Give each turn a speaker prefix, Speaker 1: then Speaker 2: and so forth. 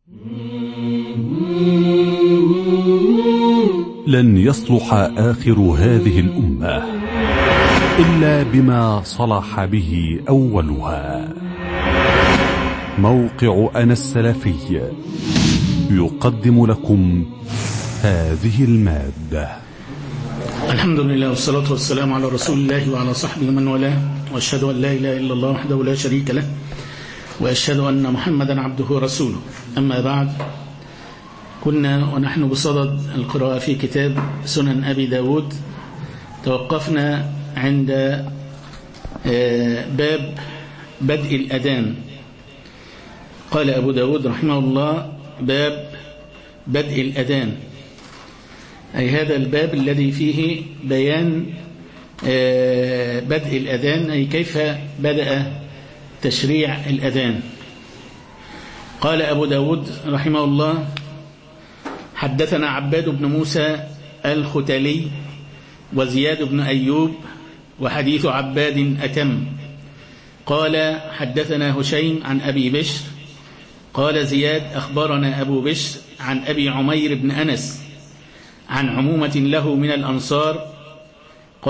Speaker 1: لن يصلح آخر هذه الأمة إلا بما صلح به أولها. موقع أنا السلفي يقدم لكم هذه المادة.
Speaker 2: الحمد لله والصلاة والسلام على رسول الله وعلى صحبه من والاه، وأشهد أن لا إله إلا الله وحده لا شريك له، وأشهد أن محمدا عبده ورسوله. أما بعد، كنا ونحن بصدد القراءة في كتاب سنن أبي داود. توقفنا عند باب بدء الأذان. قال أبو داود رحمه الله: باب بدء الأذان، أي هذا الباب الذي فيه بيان بدء الأذان، أي كيف بدأ تشريع الأذان. قال أبو داود رحمه الله: حدثنا عباد بن موسى الختلي وزياد بن أيوب، وحديث عباد أتم. قال حدثنا هشيم عن أبي بشر قال زياد أخبرنا أبو بشر عن أبي عمير بن أنس عن عمومة له من الأنصار